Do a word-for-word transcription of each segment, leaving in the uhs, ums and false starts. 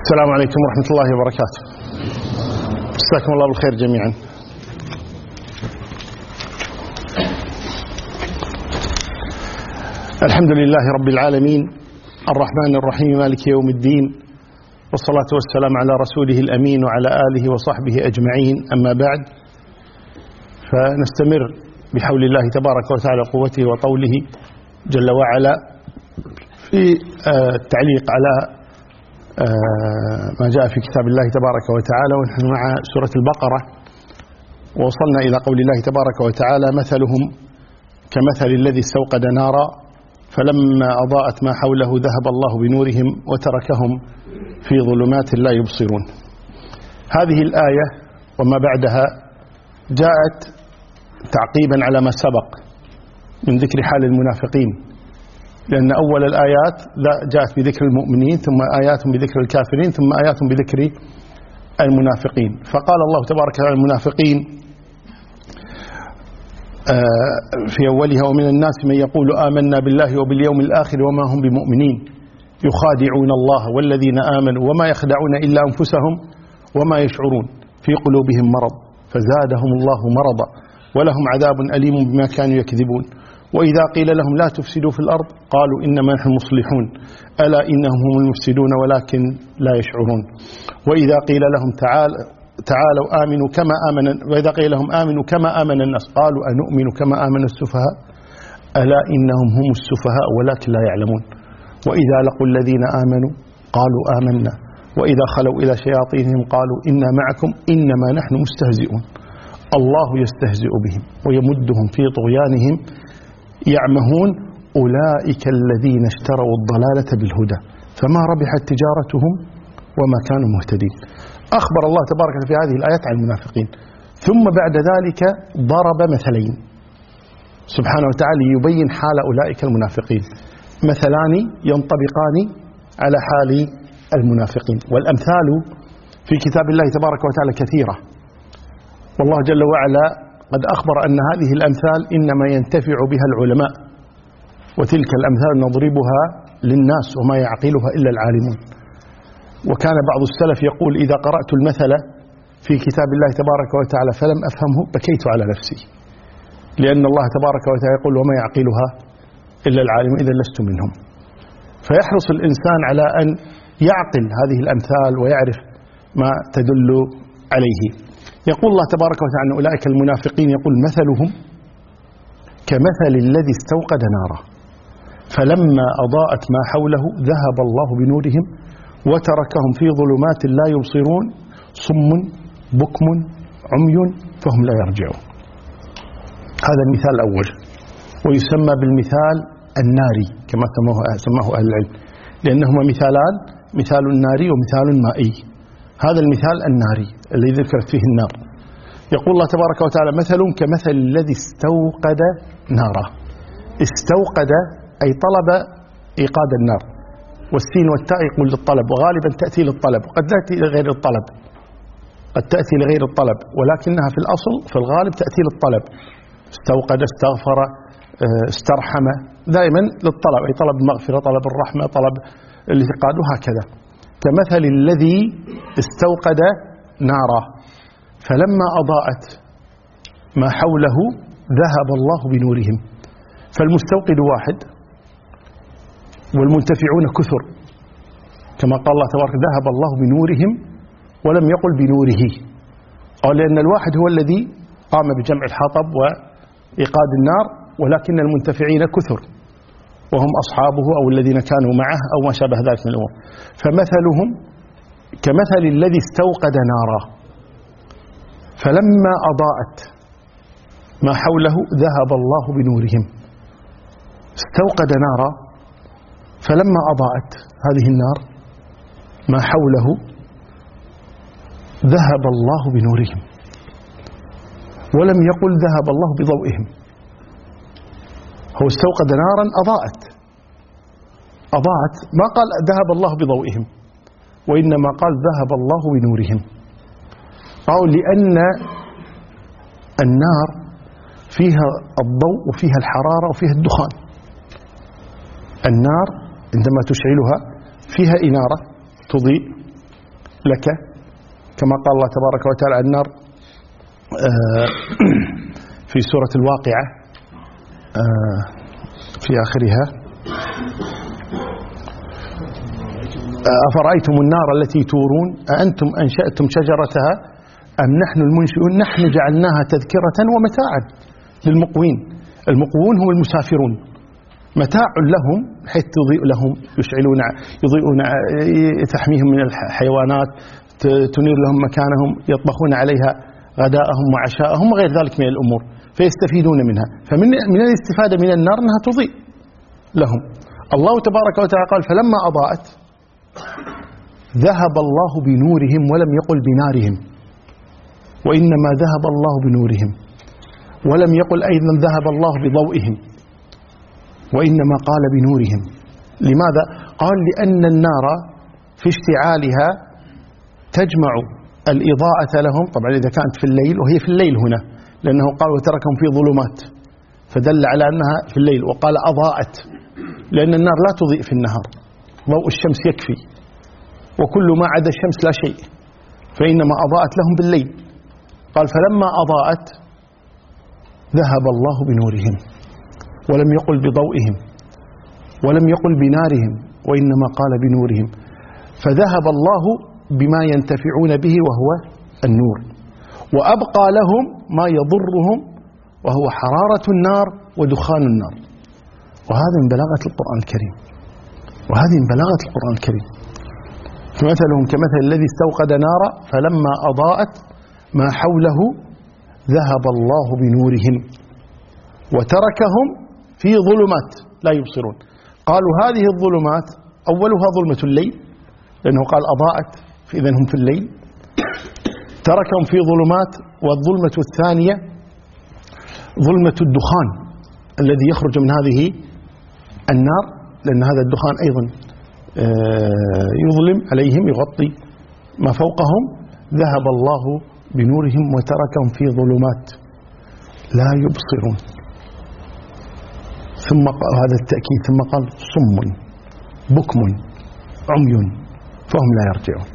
السلام عليكم ورحمة الله وبركاته. مساكم الله بالخير جميعا. الحمد لله رب العالمين الرحمن الرحيم مالك يوم الدين، والصلاة والسلام على رسوله الأمين وعلى آله وصحبه أجمعين. أما بعد، فنستمر بحول الله تبارك وتعالى قوته وطوله جل وعلا في التعليق على ما جاء في كتاب الله تبارك وتعالى، ونحن مع سورة البقرة، ووصلنا إلى قول الله تبارك وتعالى: مثلهم كمثل الذي استوقد نارا فلما أضاءت ما حوله ذهب الله بنورهم وتركهم في ظلمات لا يبصرون. هذه الآية وما بعدها جاءت تعقيبا على ما سبق من ذكر حال المنافقين، لأن أول الآيات جاءت بذكر المؤمنين، ثم آيات بذكر الكافرين، ثم آيات بذكر المنافقين. فقال الله تبارك وتعالى المنافقين في أولها: ومن الناس من يقول آمنا بالله وباليوم الآخر وما هم بمؤمنين يخادعون الله والذين آمنوا وما يخدعون إلا أنفسهم وما يشعرون في قلوبهم مرض فزادهم الله مرضا ولهم عذاب أليم بما كانوا يكذبون. وإذا قيل لهم لا تفسدوا في الأرض قالوا إنما نحن مصلحون ألا إنهم هم المفسدون ولكن لا يشعرون. وإذا قيل لهم تعال تعالوا آمنوا كما آمن وإذا قيل لهم آمنوا كما آمن الناس قالوا أنؤمن كما آمن السفهاء ألا إنهم هم السفهاء ولكن لا يعلمون. وإذا لقوا الذين آمنوا قالوا آمنا وإذا خلوا إلى شياطينهم قالوا إنا معكم إنما نحن مستهزئون. الله يستهزئ بهم ويمدهم في طغيانهم يعمهون أولئك الذين اشتروا الضلالة بالهدى فما ربحت تجارتهم وما كانوا مهتدين. أخبر الله تبارك في هذه الآيات عن المنافقين، ثم بعد ذلك ضرب مثلين سبحانه وتعالى يبين حال أولئك المنافقين، مثلان ينطبقان على حال المنافقين. والأمثال في كتاب الله تبارك وتعالى كثيرة، والله جل وعلا قد أخبر أن هذه الأمثال إنما ينتفع بها العلماء، وتلك الأمثال نضربها للناس وما يعقلها إلا العالمون. وكان بعض السلف يقول: إذا قرأت المثل في كتاب الله تبارك وتعالى فلم أفهمه بكيت على نفسي، لأن الله تبارك وتعالى يقول: وما يعقلها إلا العالم إذا لست منهم. فيحرص الإنسان على أن يعقل هذه الأمثال ويعرف ما تدل عليه. يقول الله تبارك وتعالى عن أولئك المنافقين، يقول: مثلهم كمثل الذي استوقد نارا فلما أضاءت ما حوله ذهب الله بنورهم وتركهم في ظلمات لا يبصرون صم بكم عمي فهم لا يرجعون. هذا المثال الأول، ويسمى بالمثال الناري كما سماه أهل العلم، لأنهما مثالان: مثال ناري ومثال مائي. هذا المثال الناري الذي ذكرت فيه النار. يقول الله تبارك وتعالى: مثل كمثل الذي استوقد نارا. استوقد أي طلب إيقاد النار، والسين والتاء يقول للطلب، وغالبا تأتي للطلب وقد تأتي لغير الطلب، قد تأتي لغير الطلب، ولكنها في الأصل في الغالب تأتي للطلب. استوقد، استغفر، استرحم، دائما للطلب، أي طلب المغفرة، طلب الرحمة، طلب الإيقاد، وهكذا. كمثل الذي استوقد نارا فلما أضاءت ما حوله ذهب الله بنورهم. فالمستوقد واحد والمنتفعون كثر، كما قال الله تبارك: ذهب الله بنورهم، ولم يقل بنوره، أو لأن الواحد هو الذي قام بجمع الحطب وإيقاد النار، ولكن المنتفعين كثر وهم أصحابه أو الذين كانوا معه أو ما شابه ذلك من الأمور. فمثلهم كمثل الذي استوقد نارا فلما أضاءت ما حوله ذهب الله بنورهم. استوقد نارا فلما أضاءت هذه النار ما حوله ذهب الله بنورهم، ولم يقل ذهب الله بضوئهم. هو استوقد نارا أضاءت أضاءت ما قال ذهب الله بضوئهم، وإنما قال ذهب الله بنورهم. أو لأن النار فيها الضوء وفيها الحرارة وفيها الدخان. النار عندما تشعلها فيها إنارة تضيء لك، كما قال الله تبارك وتعالى عن النار في سورة الواقعة في آخرها: أفرأيتم النار التي تورون أأنتم أنشأتم شجرتها أم نحن المنشئون نحن جعلناها تذكرة ومتاعا للمقوين. المقوون هم المسافرون، متاع لهم حيث تضيء لهم، يشعلون يضيئون، تحميهم من الحيوانات، تنير لهم مكانهم، يطبخون عليها غداءهم وعشاءهم وغير ذلك من الأمور، فيستفيدون منها. فمن من الاستفادة من النار أنها تضيء لهم. الله تبارك وتعالى قال: فلما أضاءت ذهب الله بنورهم، ولم يقل بنارهم، وإنما ذهب الله بنورهم، ولم يقل أيضا ذهب الله بضوئهم، وإنما قال بنورهم. لماذا؟ قال: لأن النار في اشتعالها تجمع الإضاءة لهم، طبعا إذا كانت في الليل، وهي في الليل هنا، لأنه قال: وتركهم في ظلمات، فدل على أنها في الليل. وقال: أضاءت، لأن النار لا تضيء في النهار، ضوء الشمس يكفي، وكل ما عدا الشمس لا شيء، فإنما أضاءت لهم بالليل. قال: فلما أضاءت ذهب الله بنورهم، ولم يقل بضوئهم، ولم يقل بنارهم، وإنما قال بنورهم. فذهب الله بما ينتفعون به وهو النور، وأبقى لهم ما يضرهم وهو حرارة النار ودخان النار. وهذا من بلاغة القرآن الكريم، وهذه من بلاغة القرآن الكريم. فمثلهم كمثل الذي استوقد نارا فلما أضاءت ما حوله ذهب الله بنورهم وتركهم في ظلمات لا يبصرون. قالوا هذه الظلمات أولها ظلمة الليل، لأنه قال أضاءت، فإذا هم في الليل. تركهم في ظلمات، والظلمة الثانية ظلمة الدخان الذي يخرج من هذه النار، لأن هذا الدخان أيضا يظلم عليهم، يغطي ما فوقهم. ذهب الله بنورهم وتركهم في ظلمات لا يبصرون. ثم هذا التأكيد، ثم قال: صم بكم عمي فهم لا يرجعون.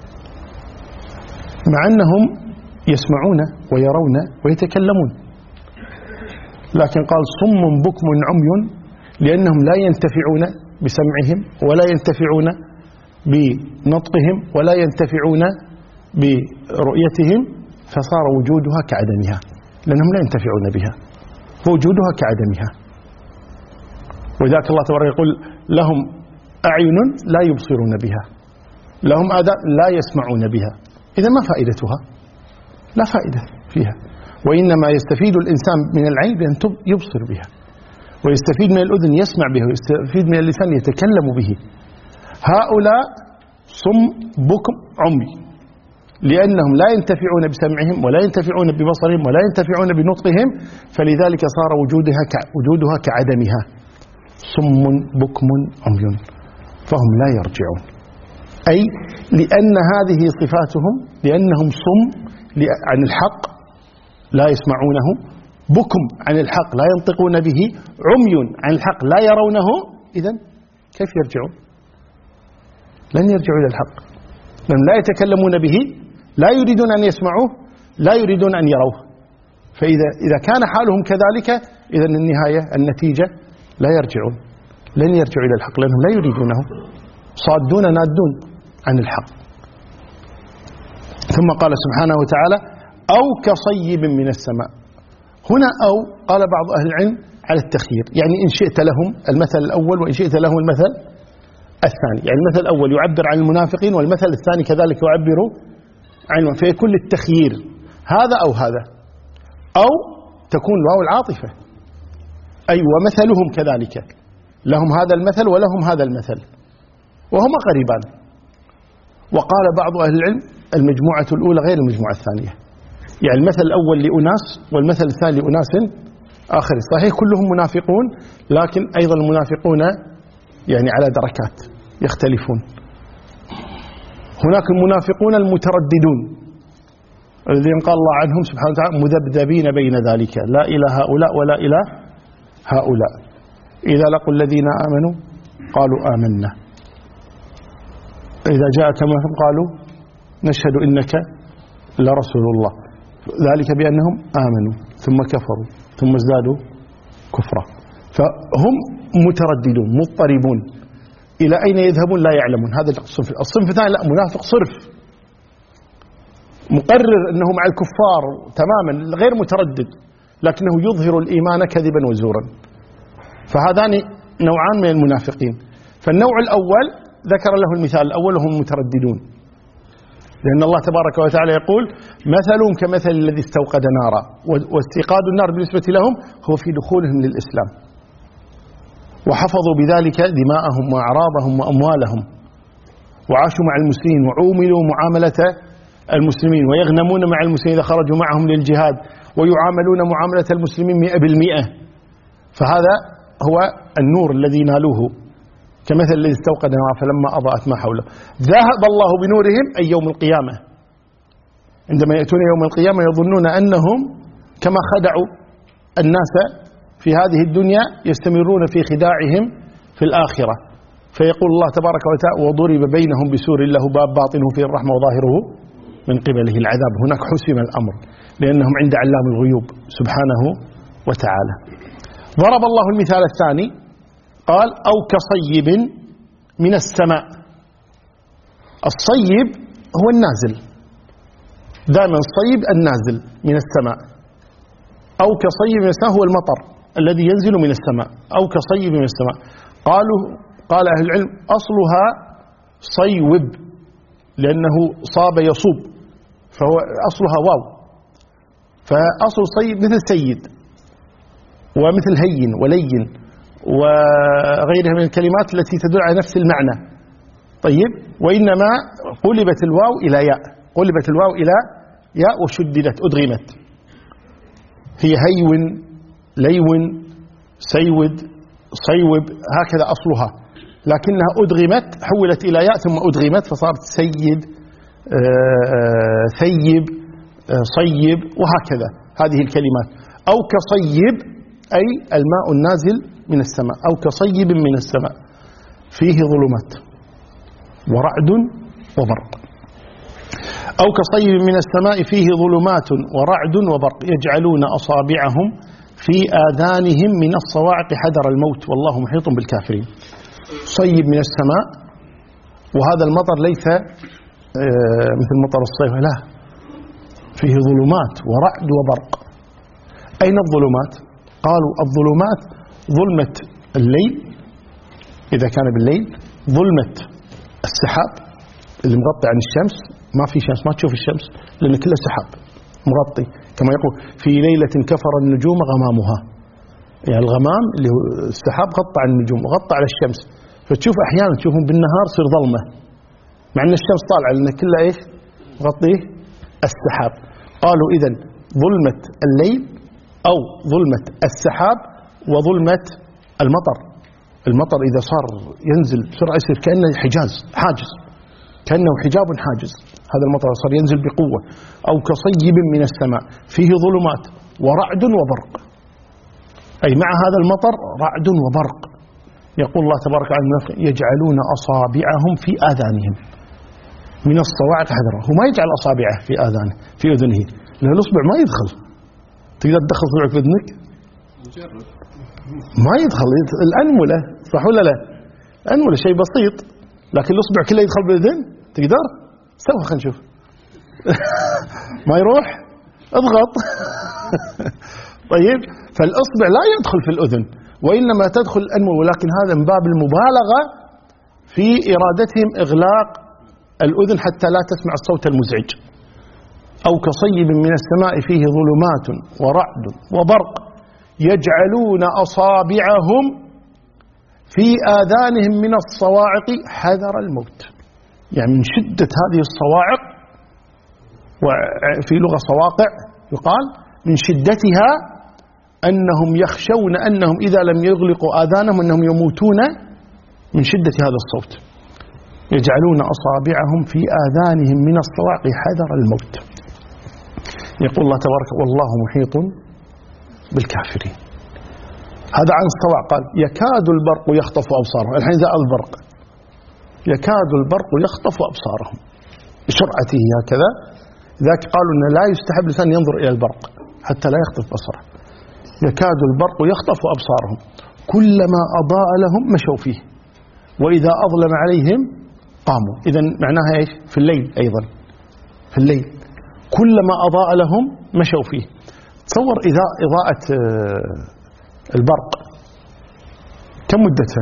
مع أنهم يسمعون ويرون ويتكلمون، لكن قال: صم بكم عمي، لأنهم لا ينتفعون بسمعهم، ولا ينتفعون بنطقهم، ولا ينتفعون برؤيتهم، فصار وجودها كعدمها، لأنهم لا ينتفعون بها، فوجودها كعدمها. وذاك الله تبارك يقول: لهم أعين لا يبصرون بها، لهم آذان لا يسمعون بها. إذا ما فائدتها؟ لا فائدة فيها. وإنما يستفيد الإنسان من العين بأن يبصر بها، ويستفيد من الأذن يسمع بها، ويستفيد من اللسان يتكلم به. هؤلاء صم بكم عمي، لأنهم لا ينتفعون بسمعهم، ولا ينتفعون ببصرهم، ولا ينتفعون بنطقهم، فلذلك صار وجودها وجودها كعدمها. صم بكم عمي فهم لا يرجعون، أي لأن هذه صفاتهم، لأنهم صم عن الحق لا يسمعونه، بكم عن الحق لا ينطقون به، عمي عن الحق لا يرونه. إذن كيف يرجعون؟ لن يرجعوا إلى الحق، لأن لا يتكلمون به، لا يريدون أن يسمعوه، لا يريدون أن يروه. فإذا إذا كان حالهم كذلك، إذن النهاية النتيجة لا يرجعون، لن يرجعوا إلى الحق، لأنهم لا يريدونه، صادون نادون عن الحق. ثم قال سبحانه وتعالى: أو كصيب من السماء. هنا أو قال بعض أهل العلم على التخيير، يعني إن شئت لهم المثل الأول، وإن شئت لهم المثل الثاني. يعني المثل الأول يعبر عن المنافقين، والمثل الثاني كذلك يعبر عن، فيكون التخيير هذا أو هذا، أو تكون واو العاطفة، أي ومثلهم كذلك، لهم هذا المثل ولهم هذا المثل، وهما قريبان. وقال بعض أهل العلم المجموعة الأولى غير المجموعة الثانية، يعني المثل الأول لأناس والمثل الثاني لأناس آخر. صحيح كلهم منافقون، لكن أيضا المنافقون يعني على دركات يختلفون. هناك المنافقون المترددون الذين قال الله عنهم سبحانه وتعالى: مذبذبين بين ذلك، لا إلى هؤلاء ولا إلى هؤلاء، إذا لقوا الذين آمنوا قالوا آمنا، إذا جاءك منهم قالوا نشهد إنك لرسول الله، ذلك بأنهم آمنوا ثم كفروا ثم ازدادوا كفرا، فهم مترددون مضطربون، إلى أين يذهبون لا يعلمون. هذا الصنف. الصنف الثاني لا، منافق صرف، مقرر أنه مع الكفار تماما غير متردد، لكنه يظهر الإيمان كذبا وزورا. فهذان نوعان من المنافقين. فالنوع الأول ذكر له المثال الأول وهم مترددون، لأن الله تبارك وتعالى يقول مثلهم كمثل الذي استوقد نارا، واستيقاد النار بالنسبة لهم هو في دخولهم للإسلام، وحفظوا بذلك دماءهم وأعراضهم وأموالهم، وعاشوا مع المسلمين وعوملوا معاملة المسلمين، ويغنمون مع المسلمين إذا خرجوا معهم للجهاد، ويعاملون معاملة المسلمين مئة بالمئة. فهذا هو النور الذي نالوه، كمثل الذي استوقد نارا فلما أضاءت ما حوله. ذهب الله بنورهم أي يوم القيامة، عندما يأتون يوم القيامة يظنون أنهم كما خدعوا الناس في هذه الدنيا يستمرون في خداعهم في الآخرة. فيقول الله تبارك وتعالى وضرب بينهم بسور له باب باطنه فيه الرحمة وظاهره من قبله العذاب. هناك حسم الأمر لأنهم عند علام الغيوب سبحانه وتعالى. ضرب الله المثال الثاني قال أو كصيب من السماء. الصيب هو النازل، دائما الصيب النازل من السماء. أو كصيب من السماء هو المطر الذي ينزل من السماء، أو كصيب من السماء. قالوا قال أهل العلم أصلها صيوب لأنه صاب يصوب، فهو أصلها واو، فأصل صيب مثل سيد ومثل هين ولين وغيرها من الكلمات التي تدل على نفس المعنى. طيب، وإنما قلبت الواو إلى ياء، قلبت الواو إلى ياء وشددت أدغمت، هي هيون ليون سيود صيوب هكذا أصلها، لكنها أدغمت حولت إلى ياء ثم أدغمت فصارت سيد ثيب صيب وهكذا هذه الكلمات. أو كصيب أي الماء النازل من السماء، أو كصيب من السماء فيه ظلمات ورعد وبرق. أو كصيب من السماء فيه ظلمات ورعد وبرق يجعلون أصابعهم في آذانهم من الصواعق حذر الموت والله محيط بالكافرين. صيب من السماء، وهذا المطر ليس مثل مطر الصيف، لا، فيه ظلمات ورعد وبرق. أين الظلمات؟ قالوا الظلمات ظلمة الليل إذا كان بالليل، ظلمة السحاب اللي مغطي عن الشمس، ما في شمس ما تشوف الشمس لأن كله سحاب مغطي، كما يقول في ليلة كفر النجوم غمامها، يعني الغمام اللي هو السحاب غطى عن النجوم وغطى على الشمس، فتشوف أحيانا تشوفهم بالنهار تصير ظلمة مع أن الشمس طالعة لأن كلها إيش غطيه السحاب. قالوا إذن ظلمة الليل أو ظلمة السحاب وظلمة المطر. المطر إذا صار ينزل بسرعة يصير كأنه حجاز حاجز، كأنه حجاب حاجز، هذا المطر صار ينزل بقوة. أو كصيب من السماء فيه ظلمات ورعد وبرق، أي مع هذا المطر رعد وبرق. يقول الله تبارك وتعالى يجعلون أصابعهم في آذانهم من الصواعق حذرا. هو ما يجعل أصابعه في آذانه في أذنه لأن الأصبع ما يدخل، تقدر تدخل صبعك في أذنك ما يدخل. الأنملة صح ولا لا؟ الأنملة شيء بسيط، لكن الأصبع كله يدخل بالأذن تقدر؟ سوى خلينا نشوف. ما يروح اضغط. طيب، فالأصبع لا يدخل في الأذن وإنما تدخل الأنملة، ولكن هذا من باب المبالغة في إرادتهم إغلاق الأذن حتى لا تسمع الصوت المزعج. أو كصيب من السماء فيه ظلمات ورعد وبرق يجعلون أصابعهم في آذانهم من الصواعق حذر الموت، يعني من شدة هذه الصواعق، وفي لغة صواقع يقال من شدتها أنهم يخشون أنهم إذا لم يغلقوا آذانهم أنهم يموتون من شدة هذا الصوت. يجعلون أصابعهم في آذانهم من الصواعق حذر الموت. يقول الله تبارك والله محيط بالكافرين. هذا عن الصواعق، قال يكاد البرق يخطف أبصارهم. الحين ذا البرق يكاد البرق يخطف أبصارهم. إيش بسرعته هكذا. ذاك قالوا أن لا يستحب الإنسان ينظر إلى البرق حتى لا يخطف بصره. يكاد البرق يخطف أبصارهم كلما أضاء لهم مشوا فيه وإذا أظلم عليهم قاموا. إذن معناها إيش؟ في الليل أيضا، في الليل كلما أضاء لهم مشوا فيه. تصور إذا إضاءة البرق كم مدتها؟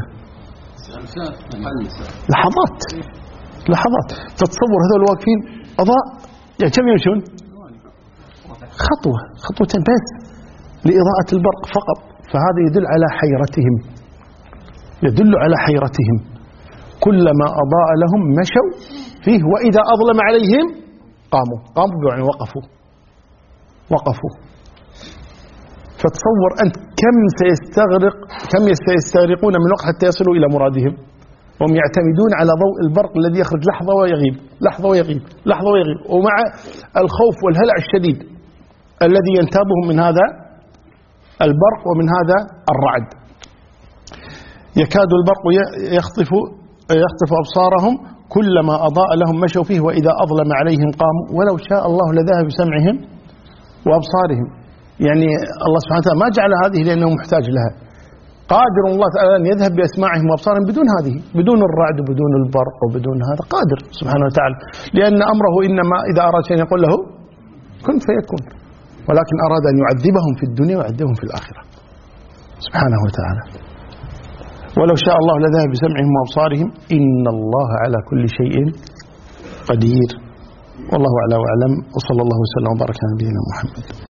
لحظات لحظات. فتصور هذول واقفين أضاء يعني كم يمشون؟ خطوة خطوتين بس لإضاءة البرق فقط. فهذا يدل على حيرتهم، يدل على حيرتهم. كلما أضاء لهم مشوا فيه وإذا أظلم عليهم قاموا. قاموا يعني وقفوا وقفوا. فتصور أنت كم سيستغرق كم سيستغرقون من وقت حتى يصلوا إلى مرادهم. هم يعتمدون على ضوء البرق الذي يخرج لحظة ويغيب، لحظة ويغيب، لحظة ويغيب، ومع الخوف والهلع الشديد الذي ينتابهم من هذا البرق ومن هذا الرعد. يكاد البرق يخطف يخطف أبصارهم كلما أضاء لهم مشوا فيه وإذا أظلم عليهم قاموا ولو شاء الله لذهب بسمعهم وأبصارهم. يعني الله سبحانه وتعالى ما جعل هذه لأنه محتاج لها، قادر الله تعالى أن يذهب بأسماعهم وأبصارهم بدون هذه، بدون الرعد وبدون البرق وبدون هذا، قادر سبحانه وتعالى، لأن أمره إنما إذا أراد شيئا يقول له كن فيكون، ولكن أراد أن يعذبهم في الدنيا ويعذبهم في الآخرة سبحانه وتعالى. ولو شاء الله لذهب بسمعهم وأبصارهم إن الله على كل شيء قدير. والله أعلى وأعلم، وصلى الله وسلم وبارك على نبينا محمد.